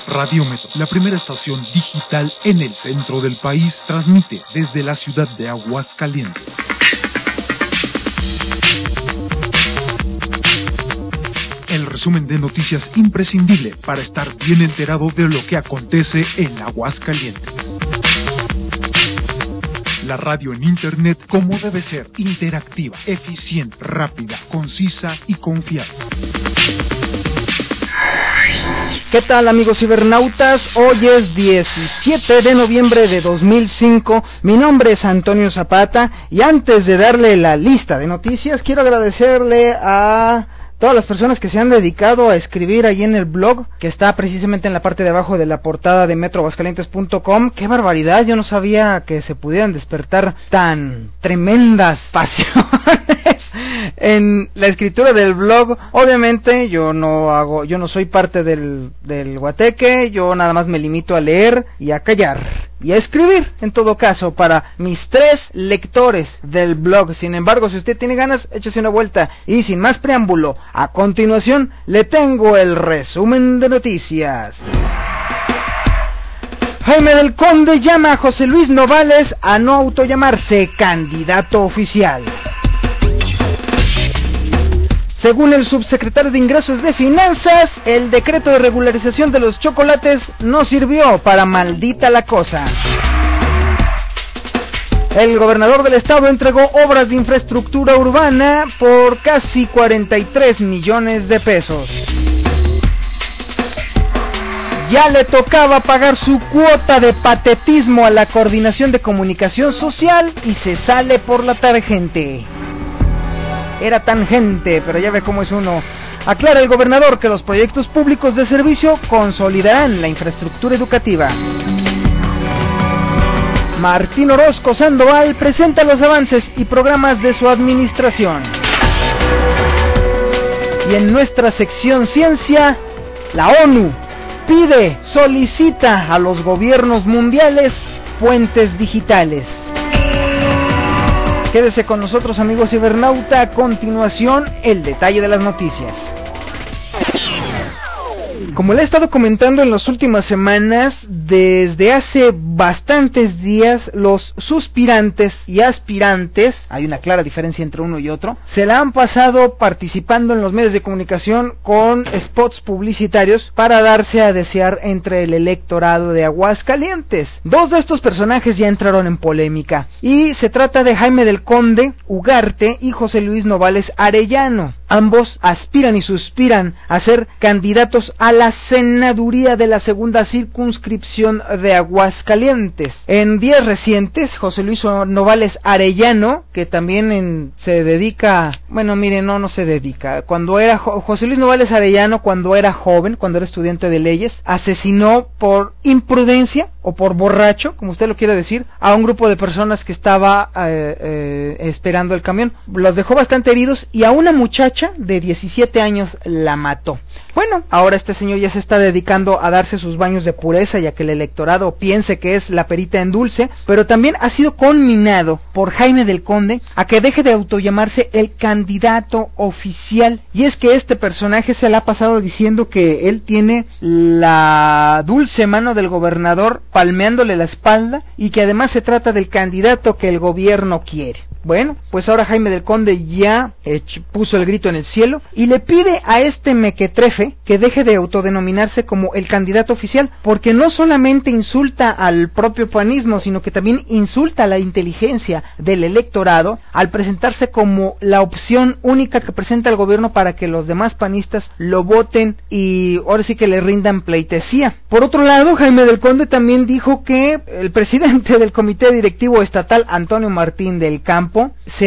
Radiómetro, la primera estación digital en el centro del país, transmite desde la ciudad de Aguascalientes. El resumen de noticias imprescindible para estar bien enterado de lo que acontece en Aguascalientes. La radio en internet como debe ser, interactiva, eficiente, rápida, concisa y confiable. ¿Qué tal, amigos cibernautas? Hoy es 17 de noviembre de 2005, mi nombre es Antonio Zapata y antes de darle la lista de noticias quiero agradecerle a todas las personas que se han dedicado a escribir ahí en el blog, que está precisamente en la parte de abajo de la portada de metroaguascalientes.com. ¡Qué barbaridad! Yo no sabía que se pudieran despertar tan tremendas pasiones en la escritura del blog. Obviamente yo no soy parte del guateque, yo nada más me limito a leer y a callar y a escribir, en todo caso, para mis 3 lectores del blog. Sin embargo, si usted tiene ganas, échese una vuelta. Y sin más preámbulo, a continuación le tengo el resumen de noticias. Jaime del Conde llama a José Luis Novales a no autollamarse candidato oficial. Según el subsecretario de Ingresos de Finanzas, el decreto de regularización de los chocolates no sirvió para maldita la cosa. El gobernador del estado entregó obras de infraestructura urbana por casi 43 millones de pesos. Ya le tocaba pagar su cuota de patetismo a la Coordinación de Comunicación Social y se sale por la tangente. Era tangente, pero ya ve cómo es uno. Aclara el gobernador que los proyectos públicos de servicio consolidarán la infraestructura educativa. Martín Orozco Sandoval presenta los avances y programas de su administración. Y en nuestra sección ciencia, la ONU solicita a los gobiernos mundiales puentes digitales. Quédese con nosotros, amigos cibernauta. A continuación, el detalle de las noticias. Como le he estado comentando en las últimas semanas, desde hace bastantes días, los suspirantes y aspirantes, hay una clara diferencia entre uno y otro, se la han pasado participando en los medios de comunicación con spots publicitarios para darse a desear entre el electorado de Aguascalientes. 2 de estos personajes ya entraron en polémica, y se trata de Jaime del Conde Ugarte y José Luis Novales Arellano. Ambos aspiran y suspiran a ser candidatos a la senaduría de la segunda circunscripción de Aguascalientes. En días recientes, José Luis Novales Arellano, que también se dedica, no se dedica, José Luis Novales Arellano, cuando era joven, cuando era estudiante de leyes, asesinó por imprudencia o por borracho, como usted lo quiere decir, a un grupo de personas que estaba esperando el camión. Los dejó bastante heridos y a una muchacha de 17 años la mató. Bueno, ahora este señor ya se está dedicando a darse sus baños de pureza, ya que el electorado piense que es la perita en dulce, pero también ha sido conminado por Jaime del Conde a que deje de autollamarse el candidato oficial. Y es que este personaje se le ha pasado diciendo que él tiene la dulce mano del gobernador palmeándole la espalda y que además se trata del candidato que el gobierno quiere. Bueno, pues ahora Jaime del Conde ya puso el grito en el cielo y le pide a este mequetrefe que deje de autodenominarse como el candidato oficial, porque no solamente insulta al propio panismo, sino que también insulta a la inteligencia del electorado al presentarse como la opción única que presenta el gobierno para que los demás panistas lo voten y ahora sí que le rindan pleitesía. Por otro lado, Jaime del Conde también dijo que el presidente del comité directivo estatal, Antonio Martín del Campo,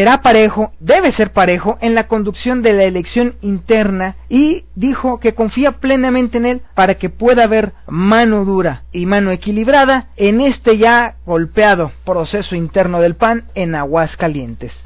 debe ser parejo en la conducción de la elección interna, y dijo que confía plenamente en él para que pueda haber mano dura y mano equilibrada en este ya golpeado proceso interno del PAN en Aguascalientes.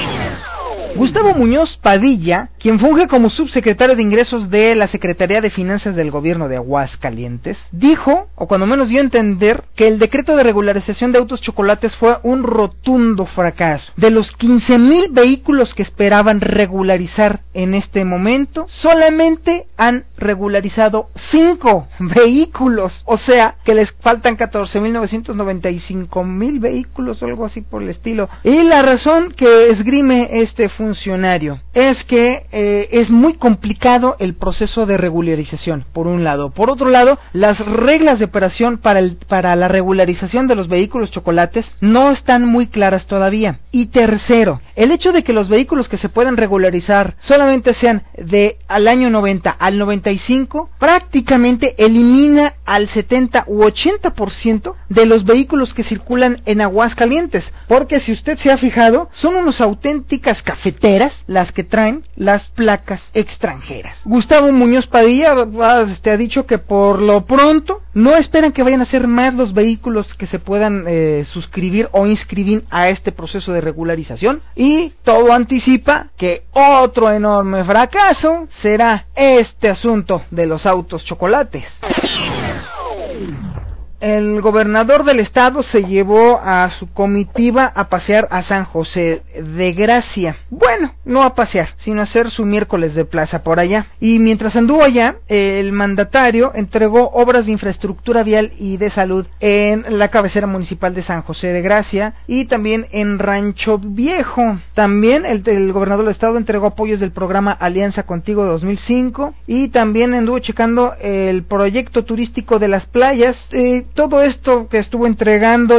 Gustavo Muñoz Padilla, quien funge como subsecretario de Ingresos de la Secretaría de Finanzas del Gobierno de Aguascalientes, dijo, o cuando menos dio a entender, que el decreto de regularización de autos chocolates fue un rotundo fracaso. De los 15,000 vehículos que esperaban regularizar en este momento, solamente han regularizado 5 vehículos, o sea que les faltan 14.995.000 vehículos o algo así por el estilo. Y la razón que esgrime este funcionario es que es muy complicado el proceso de regularización, por un lado. Por otro lado, las reglas de operación para la regularización de los vehículos chocolates no están muy claras todavía. Y tercero, el hecho de que los vehículos que se puedan regularizar solamente sean de al año 90 al 95, prácticamente elimina al 70 u 80% de los vehículos que circulan en Aguascalientes, porque si usted se ha fijado, son unas auténticas cafeteras las que traen las placas extranjeras. Gustavo Muñoz Padilla ha dicho que por lo pronto no esperan que vayan a ser más los vehículos que se puedan suscribir o inscribir a este proceso de regularización, y todo anticipa que otro enorme fracaso será este asunto de los autos chocolates. El gobernador del estado se llevó a su comitiva a pasear a San José de Gracia. Bueno, no a pasear, sino a hacer su miércoles de plaza por allá. Y mientras anduvo allá, el mandatario entregó obras de infraestructura vial y de salud en la cabecera municipal de San José de Gracia y también en Rancho Viejo. También el gobernador del estado entregó apoyos del programa Alianza Contigo de 2005 y también anduvo checando el proyecto turístico de las playas. Todo esto que estuvo entregando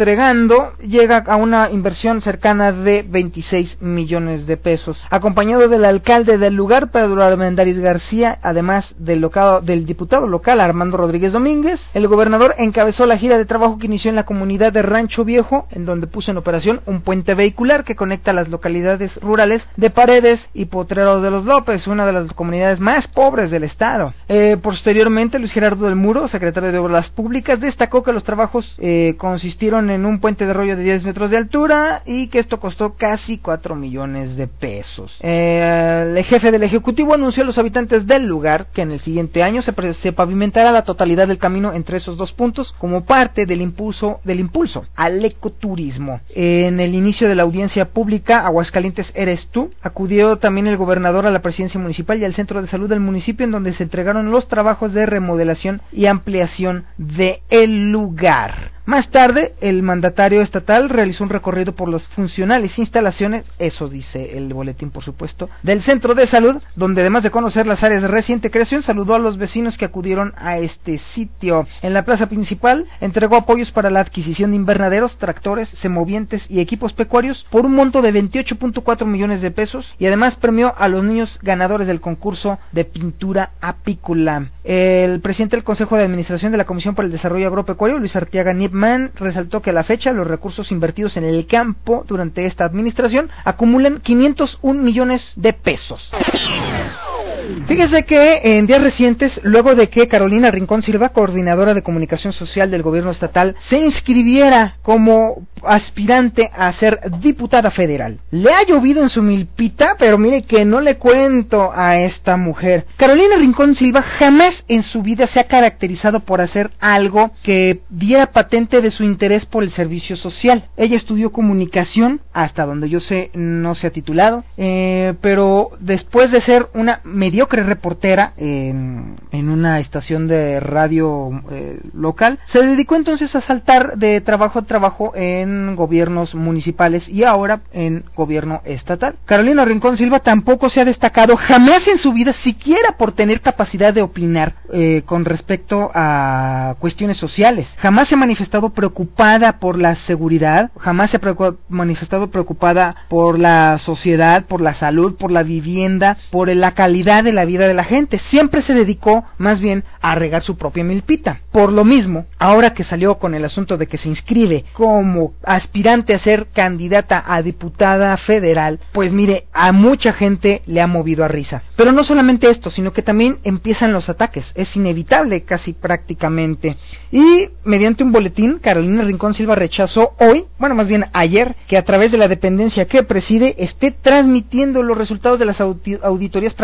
llega a una inversión cercana de 26 millones de pesos. Acompañado del alcalde del lugar, Pedro Armendáriz García, además del diputado local Armando Rodríguez Domínguez, el gobernador encabezó la gira de trabajo que inició en la comunidad de Rancho Viejo, en donde puso en operación un puente vehicular que conecta las localidades rurales de Paredes y Potrero de los López, una de las comunidades más pobres del estado. Posteriormente, Luis Gerardo del Muro, secretario de Obras Públicas, destacó que los trabajos consistieron en un puente de rollo de 10 metros de altura y que esto costó casi 4 millones de pesos. El jefe del Ejecutivo anunció a los habitantes del lugar que en el siguiente año se pavimentará la totalidad del camino entre esos dos puntos como parte del impulso al ecoturismo. En el inicio de la audiencia pública, Aguascalientes eres tú, acudió también el gobernador a la presidencia municipal y al centro de salud del municipio, en donde se entregaron los trabajos de remodelación y ampliación de el lugar. Más tarde, el mandatario estatal realizó un recorrido por las funcionales instalaciones, eso dice el boletín por supuesto, del centro de salud, donde además de conocer las áreas de reciente creación, saludó a los vecinos que acudieron a este sitio. En la plaza principal, entregó apoyos para la adquisición de invernaderos, tractores, semovientes y equipos pecuarios por un monto de 28.4 millones de pesos, y además premió a los niños ganadores del concurso de pintura apícola. El presidente del Consejo de Administración de la Comisión para el Desarrollo Agropecuario, Luis Arteaga Nipman, resaltó que a la fecha los recursos invertidos en el campo durante esta administración acumulan 501 millones de pesos. Fíjese que en días recientes, luego de que Carolina Rincón Silva, coordinadora de comunicación social del gobierno estatal, se inscribiera como aspirante a ser diputada federal, le ha llovido en su milpita, pero mire que no le cuento a esta mujer. Carolina Rincón Silva jamás en su vida se ha caracterizado por hacer algo que diera patente de su interés por el servicio social. Ella estudió comunicación, hasta donde yo sé no se ha titulado, pero después de ser una mediocre reportera en una estación de radio local, se dedicó entonces a saltar de trabajo a trabajo en gobiernos municipales y ahora en gobierno estatal. Carolina Rincón Silva tampoco se ha destacado jamás en su vida, siquiera por tener capacidad de opinar con respecto a cuestiones sociales. Jamás se ha manifestado preocupada por la seguridad, jamás se ha manifestado preocupada por la sociedad, por la salud, por la vivienda, por la calidad de la vida de la gente. Siempre se dedicó más bien a regar su propia milpita. Por lo mismo, ahora que salió con el asunto de que se inscribe como aspirante a ser candidata a diputada federal, pues mire, a mucha gente le ha movido a risa. Pero no solamente esto, sino que también empiezan los ataques. Es inevitable casi prácticamente. Y mediante un boletín, Carolina Rincón Silva rechazó hoy, bueno, más bien ayer, que a través de la dependencia que preside esté transmitiendo los resultados de las auditorías practicadas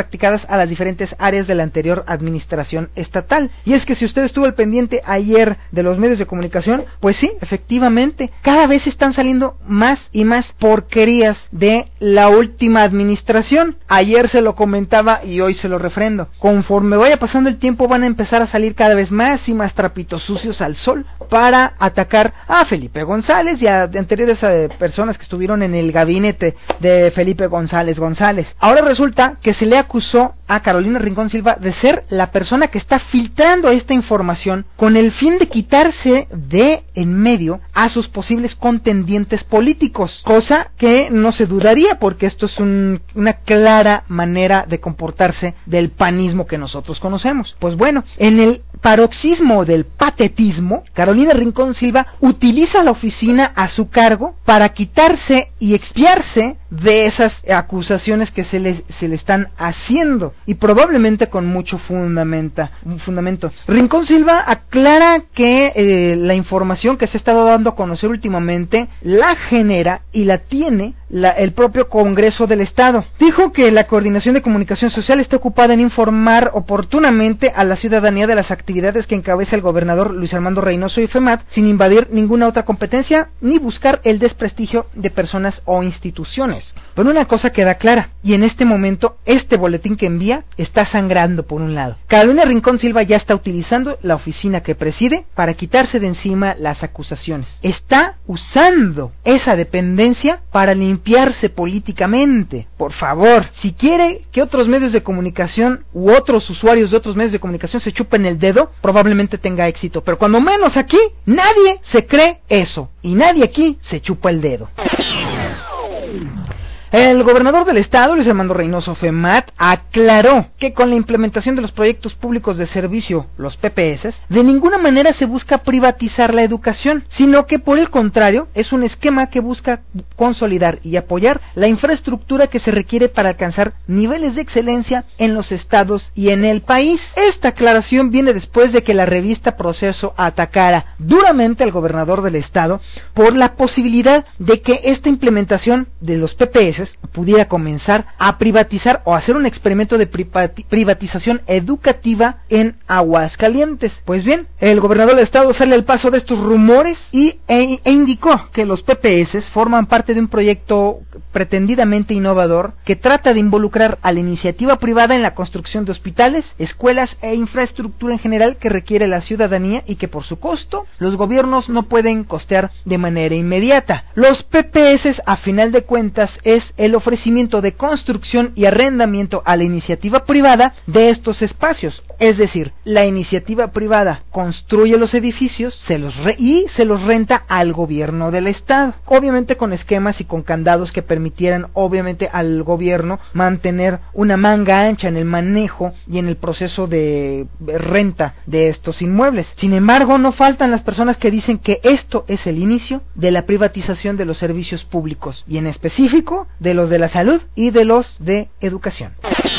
a las diferentes áreas de la anterior administración estatal. Y es que si usted estuvo al pendiente ayer de los medios de comunicación, pues sí, efectivamente, cada vez están saliendo más y más porquerías de la última administración. Ayer se lo comentaba y hoy se lo refrendo. Conforme vaya pasando el tiempo van a empezar a salir cada vez más y más trapitos sucios al sol para atacar a Felipe González y a anteriores personas que estuvieron en el gabinete de Felipe González. Ahora resulta que se le acusó a Carolina Rincón Silva de ser la persona que está filtrando esta información con el fin de quitarse de en medio a sus posibles contendientes políticos, cosa que no se dudaría porque esto es una clara manera de comportarse del panismo que nosotros conocemos. Pues bueno, en el paroxismo del patetismo, Carolina Rincón Silva utiliza la oficina a su cargo para quitarse y expiarse de esas acusaciones que se le están haciendo, y probablemente con mucho fundamento. Rincón Silva aclara que la información que se ha estado dando a conocer últimamente la genera y la tiene el propio Congreso del Estado. Dijo que la Coordinación de Comunicación Social está ocupada en informar oportunamente a la ciudadanía de las actividades que encabeza el gobernador Luis Armando Reynoso y FEMAT, sin invadir ninguna otra competencia ni buscar el desprestigio de personas o instituciones. Pero una cosa queda clara, y en este momento este boletín que envía está sangrando por un lado. Carolina Rincón Silva ya está utilizando la oficina que preside para quitarse de encima las acusaciones. Está usando esa dependencia para limpiarse políticamente. Por favor, si quiere que otros medios de comunicación u otros usuarios de otros medios de comunicación se chupen el dedo, probablemente tenga éxito. Pero cuando menos aquí, nadie se cree eso. Y nadie aquí se chupa el dedo. El gobernador del estado, Luis Armando Reynoso FEMAT, aclaró que con la implementación de los proyectos públicos de servicio, los PPS, de ninguna manera se busca privatizar la educación, sino que por el contrario, es un esquema que busca consolidar y apoyar la infraestructura que se requiere para alcanzar niveles de excelencia en los estados y en el país. Esta aclaración viene después de que la revista Proceso atacara duramente al gobernador del estado por la posibilidad de que esta implementación de los PPS pudiera comenzar a privatizar o hacer un experimento de privatización educativa en Aguascalientes. Pues bien, el gobernador del estado sale al paso de estos rumores e indicó que los PPS forman parte de un proyecto pretendidamente innovador que trata de involucrar a la iniciativa privada en la construcción de hospitales, escuelas e infraestructura en general que requiere la ciudadanía y que por su costo los gobiernos no pueden costear de manera inmediata. Los PPS, a final de cuentas, es el ofrecimiento de construcción y arrendamiento a la iniciativa privada de estos espacios. Es decir, la iniciativa privada construye los edificios se los renta al gobierno del estado, obviamente con esquemas y con candados que permitieran obviamente al gobierno mantener una manga ancha en el manejo y en el proceso de renta de estos inmuebles. Sin embargo, no faltan las personas que dicen que esto es el inicio de la privatización de los servicios públicos, y en específico de los de la salud y de los de educación.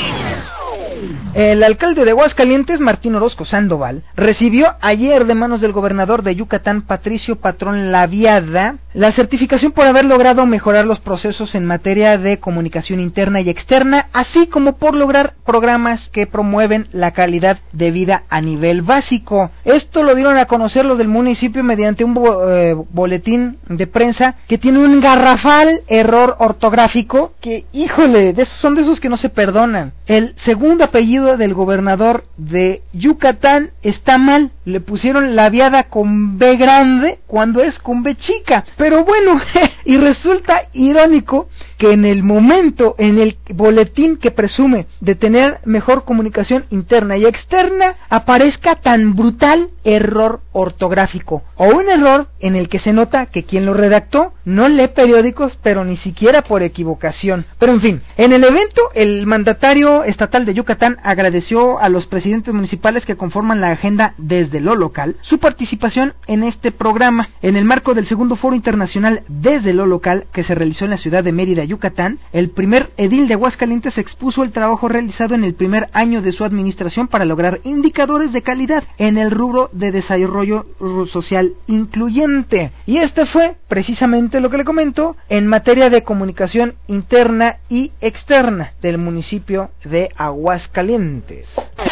El alcalde de Aguascalientes, Martín Orozco Sandoval, recibió ayer de manos del gobernador de Yucatán, Patricio Patrón Laviada, la certificación por haber logrado mejorar los procesos en materia de comunicación interna y externa, así como por lograr programas que promueven la calidad de vida a nivel básico. Esto lo dieron a conocer los del municipio mediante un boletín de prensa que tiene un garrafal error ortográfico que, híjole, son de esos que no se perdonan. El segundo apellido del gobernador de Yucatán está mal, le pusieron Laviada con B grande cuando es con B chica, pero bueno, y resulta irónico que en el momento, en el boletín que presume de tener mejor comunicación interna y externa, aparezca tan brutal error ortográfico, o un error en el que se nota que quien lo redactó no lee periódicos, pero ni siquiera por equivocación. Pero en fin, en el evento, el mandatario estatal de Yucatán agradeció a los presidentes municipales que conforman la agenda desde desde lo local su participación en este programa. En el marco del segundo Foro Internacional Desde lo Local, que se realizó en la ciudad de Mérida, Yucatán, el primer edil de Aguascalientes expuso el trabajo realizado en el primer año de su administración para lograr indicadores de calidad en el rubro de desarrollo social incluyente. Y este fue precisamente lo que le comento en materia de comunicación interna y externa del municipio de Aguascalientes.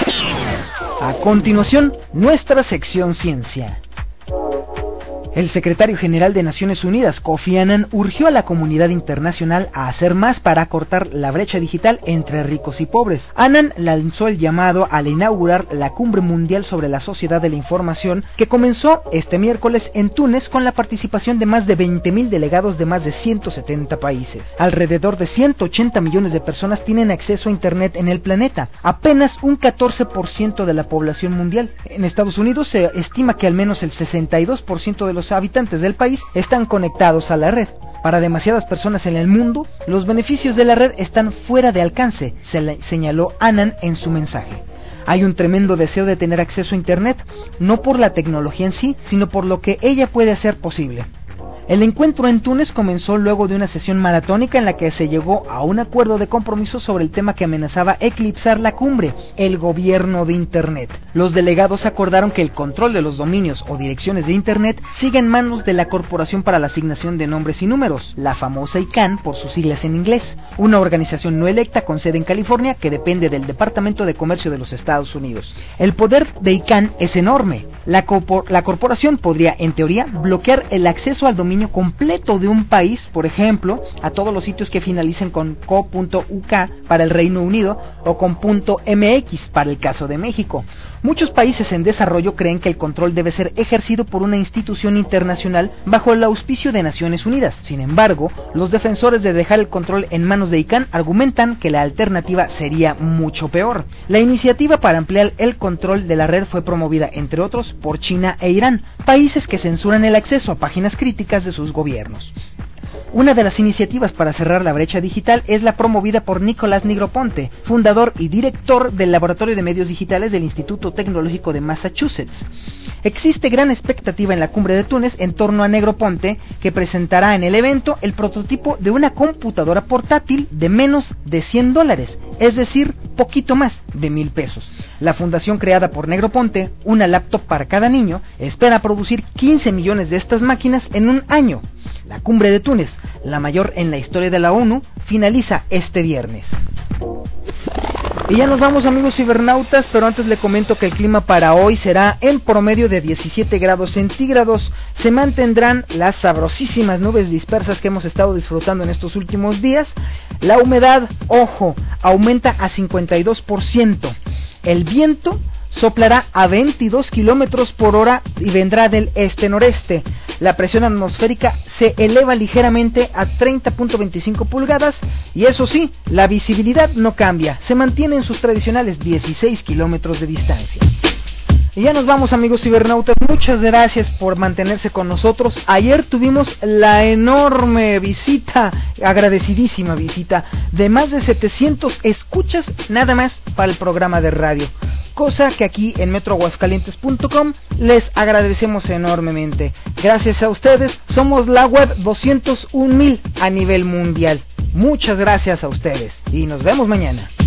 A continuación, nuestra sección Ciencia. El secretario general de Naciones Unidas, Kofi Annan, urgió a la comunidad internacional a hacer más para acortar la brecha digital entre ricos y pobres. Annan lanzó el llamado al inaugurar la Cumbre Mundial sobre la Sociedad de la Información, que comenzó este miércoles en Túnez con la participación de más de 20.000 delegados de más de 170 países. Alrededor de 180 millones de personas tienen acceso a Internet en el planeta, apenas un 14% de la población mundial. En Estados Unidos se estima que al menos el 62% de los habitantes del país están conectados a la red. Para demasiadas personas en el mundo, los beneficios de la red están fuera de alcance, señaló Annan en su mensaje. Hay un tremendo deseo de tener acceso a Internet, no por la tecnología en sí, sino por lo que ella puede hacer posible. El encuentro en Túnez comenzó luego de una sesión maratónica en la que se llegó a un acuerdo de compromiso sobre el tema que amenazaba eclipsar la cumbre, el gobierno de Internet. Los delegados acordaron que el control de los dominios o direcciones de Internet siga en manos de la Corporación para la Asignación de Nombres y Números, la famosa ICANN por sus siglas en inglés, una organización no electa con sede en California que depende del Departamento de Comercio de los Estados Unidos. El poder de ICANN es enorme. La corporación podría, en teoría, bloquear el acceso al dominio completo de un país, por ejemplo, a todos los sitios que finalicen con .co.uk para el Reino Unido o con .mx para el caso de México. Muchos países en desarrollo creen que el control debe ser ejercido por una institución internacional bajo el auspicio de Naciones Unidas. Sin embargo, los defensores de dejar el control en manos de ICANN argumentan que la alternativa sería mucho peor. La iniciativa para ampliar el control de la red fue promovida, entre otros, por China e Irán, países que censuran el acceso a páginas críticas de sus gobiernos. Una de las iniciativas para cerrar la brecha digital es la promovida por Nicolás Negroponte, fundador y director del Laboratorio de Medios Digitales del Instituto Tecnológico de Massachusetts. Existe gran expectativa en la cumbre de Túnez en torno a Negroponte, que presentará en el evento el prototipo de una computadora portátil de menos de $100, es decir, poquito más de $1,000. La fundación creada por Negroponte, una laptop para cada niño, espera producir 15 millones de estas máquinas en un año. La cumbre de Túnez, la mayor en la historia de la ONU, finaliza este viernes. Y ya nos vamos, amigos cibernautas, pero antes le comento que el clima para hoy será en promedio de 17 grados centígrados. Se mantendrán las sabrosísimas nubes dispersas que hemos estado disfrutando en estos últimos días. La humedad, ojo, aumenta a 52%. El viento soplará a 22 kilómetros por hora y vendrá del este-noreste. La presión atmosférica se eleva ligeramente a 30.25 pulgadas y eso sí, la visibilidad no cambia, se mantiene en sus tradicionales 16 kilómetros de distancia. Y ya nos vamos, amigos cibernautas, muchas gracias por mantenerse con nosotros. Ayer tuvimos la enorme visita, agradecidísima visita, de más de 700 escuchas nada más para el programa de radio. Cosa que aquí en metroaguascalientes.com les agradecemos enormemente. Gracias a ustedes somos la web 201,000 a nivel mundial. Muchas gracias a ustedes y nos vemos mañana.